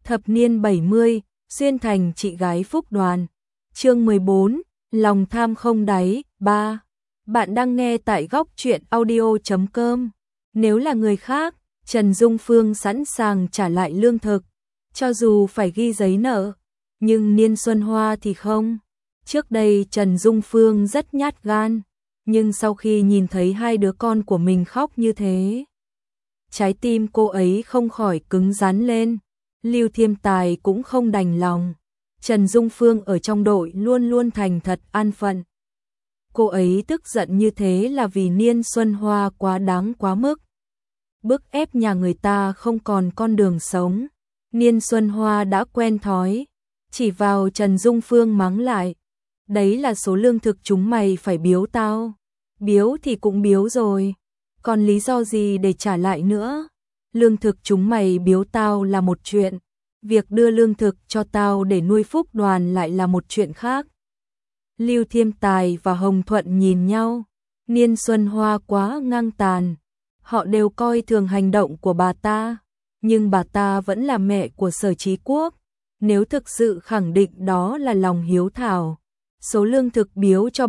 Thập niên 70, xuyên thành chị gái Phúc Đoàn. Chương 14, lòng tham không đáy, 3. Bạn đang nghe tại góc truyện audio.com. Nếu là người khác, Trần Dung Phương sẵn sàng trả lại lương thực, cho dù phải ghi giấy nợ, nhưng Niên Xuân Hoa thì không. Trước đây Trần Dung Phương rất nhát gan, nhưng sau khi nhìn thấy hai đứa con của mình khóc như thế, trái tim cô ấy không khỏi cứng rắn lên. Lưu Thiêm Tài cũng không đành lòng. Trần Dung Phương ở trong đội luôn luôn thành thật an phận. Cô ấy tức giận như thế là vì Niên Xuân Hoa quá đáng quá mức, bức ép nhà người ta không còn con đường sống. Niên Xuân Hoa đã quen thói, chỉ vào Trần Dung Phương mắng lại. Đấy là số lương thực chúng mày phải biếu tao. Biếu thì cũng biếu rồi, còn lý do gì để trả lại nữa? Lương thực chúng mày biếu tao là một chuyện, việc đưa lương thực cho tao để nuôi Phúc Đoàn lại là một chuyện khác. Lưu Thiêm Tài và Hồng Thuận nhìn nhau, Niên Xuân Hoa quá ngang tàn, họ đều coi thường hành động của bà ta, nhưng bà ta vẫn là mẹ của Sở Chí Quốc, nếu thực sự khẳng định đó là lòng hiếu thảo, số lương thực biếu cho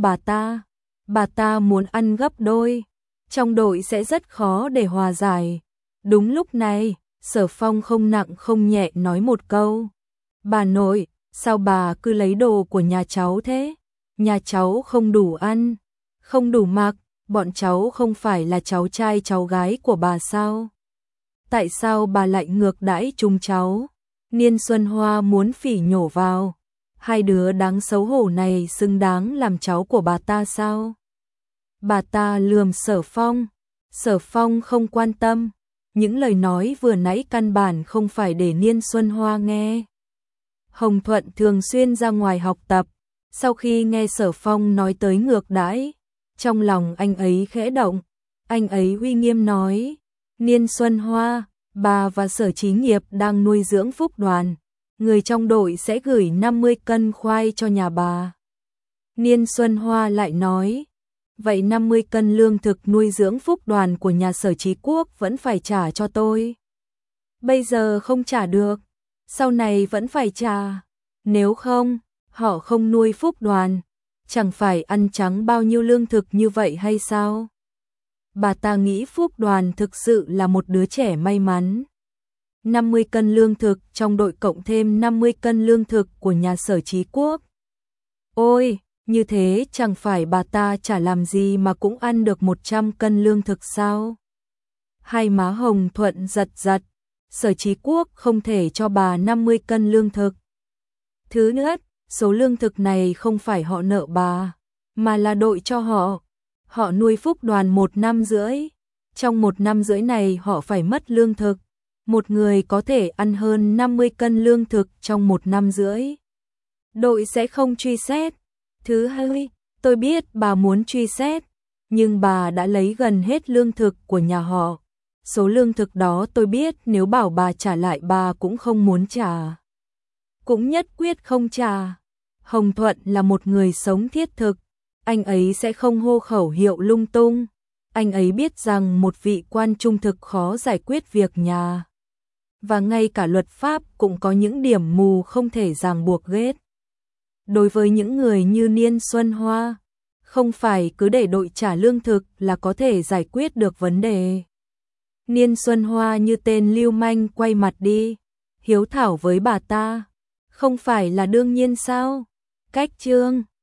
bà ta muốn ăn gấp đôi, trong đội sẽ rất khó để hòa giải. Đúng lúc này, Sở Phong không nặng không nhẹ nói một câu. Bà nội, sao bà cứ lấy đồ của nhà cháu thế? Nhà cháu không đủ ăn, không đủ mặc, bọn cháu không phải là cháu trai cháu gái của bà sao? Tại sao bà lại ngược đãi chúng cháu? Niên Xuân Hoa muốn phỉ nhổ vào. Hai đứa đáng xấu hổ này xứng đáng làm cháu của bà ta sao? Bà ta lườm Sở Phong. Sở Phong không quan tâm. Những lời nói vừa nãy căn bản không phải để Niên Xuân Hoa nghe. Hồng Thuận thường xuyên ra ngoài học tập, sau khi nghe Sở Phong nói tới ngược đãi, trong lòng anh ấy khẽ động, anh ấy uy nghiêm nói, Niên Xuân Hoa, bà và Sở Chí Nghiệp đang nuôi dưỡng Phúc Đoàn, người trong đội sẽ gửi 50 cân khoai cho nhà bà. Niên Xuân Hoa lại nói, vậy 50 cân lương thực nuôi dưỡng Phúc Đoàn của nhà Sở Chí Quốc vẫn phải trả cho tôi. Bây giờ không trả được, sau này vẫn phải trả. Nếu không, họ không nuôi Phúc Đoàn, chẳng phải ăn trắng bao nhiêu lương thực như vậy hay sao? Bà ta nghĩ Phúc Đoàn thực sự là một đứa trẻ may mắn. 50 cân lương thực trong đội cộng thêm 50 cân lương thực của nhà Sở Chí Quốc. Ôi! Như thế chẳng phải bà ta chả làm gì mà cũng ăn được 100 cân lương thực sao? Hai má Hồng Thuận giật giật, Sở Chí Quốc không thể cho bà 50 cân lương thực. Thứ nữa, số lương thực này không phải họ nợ bà, mà là đội cho họ. Họ nuôi Phúc Đoàn 1 năm rưỡi. Trong 1 năm rưỡi này họ phải mất lương thực. Một người có thể ăn hơn 50 cân lương thực trong 1 năm rưỡi. Đội sẽ không truy xét. Thứ hai, tôi biết bà muốn truy xét, nhưng bà đã lấy gần hết lương thực của nhà họ. Số lương thực đó tôi biết nếu bảo bà trả lại bà cũng không muốn trả. Cũng nhất quyết không trả. Hồng Thuận là một người sống thiết thực, anh ấy sẽ không hô khẩu hiệu lung tung. Anh ấy biết rằng một vị quan trung thực khó giải quyết việc nhà. Và ngay cả luật pháp cũng có những điểm mù không thể ràng buộc ghét. Đối với những người như Niên Xuân Hoa, không phải cứ để đội trả lương thực là có thể giải quyết được vấn đề. Niên Xuân Hoa như tên lưu manh quay mặt đi, hiếu thảo với bà ta, không phải là đương nhiên sao? Cách chương